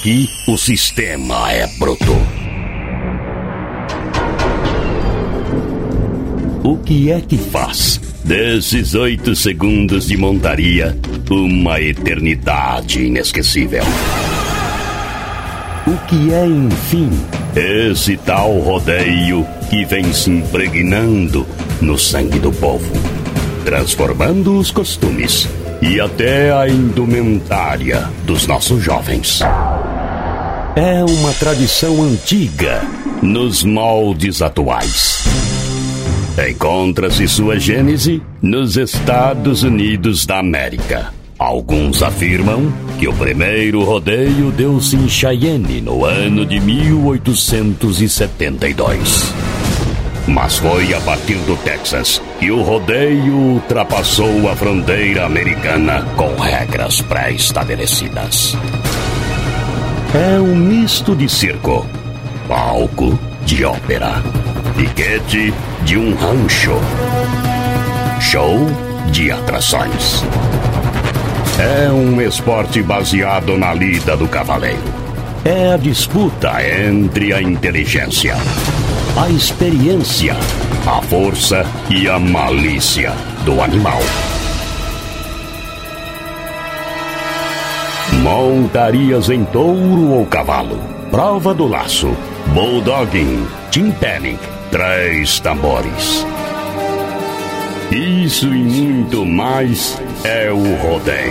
aqui o sistema é bruto. O que é que faz desses 8 segundos de montaria uma eternidade inesquecível? O que é, enfim, esse tal rodeio que vem se impregnando no sangue do povo, transformando os costumes e até a indumentária dos nossos jovens? É uma tradição antiga nos moldes atuais. Encontra-se sua gênese nos Estados Unidos da América. Alguns afirmam que o primeiro rodeio deu-se em Cheyenne no ano de 1872. Mas foi a partir do Texas que o rodeio ultrapassou a fronteira americana com regras pré-estabelecidas. É um misto de circo, palco de ópera, piquete de um rancho, show de atrações. É um esporte baseado na lida do cavaleiro. É a disputa entre a inteligência, a experiência, a força e a malícia do animal. Montarias em touro ou cavalo, prova do laço, bulldogging, timpanic, 3 tambores. Isso e muito mais é o rodeio.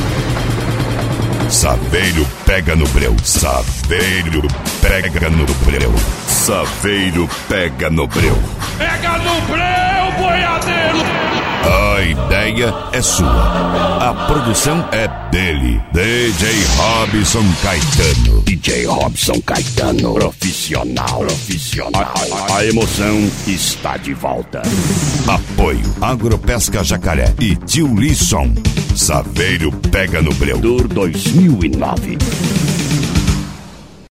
Saveiro pega no breu, saveiro pega no breu, saveiro pega no breu. Pega no breu, boiadeiro! A ideia é sua, a produção é dele, DJ Robson Caetano. DJ Robson Caetano, profissional. A emoção está de volta. Apoio Agropesca Jacaré e Tio Lisson. Saveiro pega no breu. Tour 2009.